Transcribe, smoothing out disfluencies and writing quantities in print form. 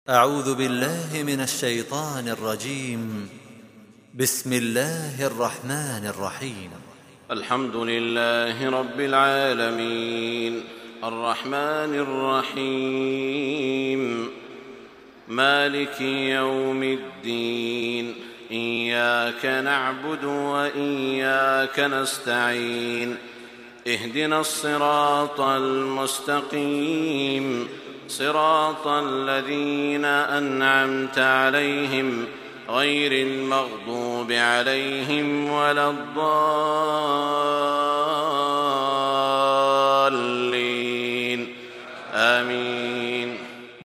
أعوذ بالله من الشيطان الرجيم. بسم الله الرحمن الرحيم. الحمد لله رب العالمين الرحمن الرحيم مالك يوم الدين إياك نعبد وإياك نستعين اهدنا الصراط المستقيم صراط الذين أنعمت عليهم غير المغضوب عليهم ولا الضالين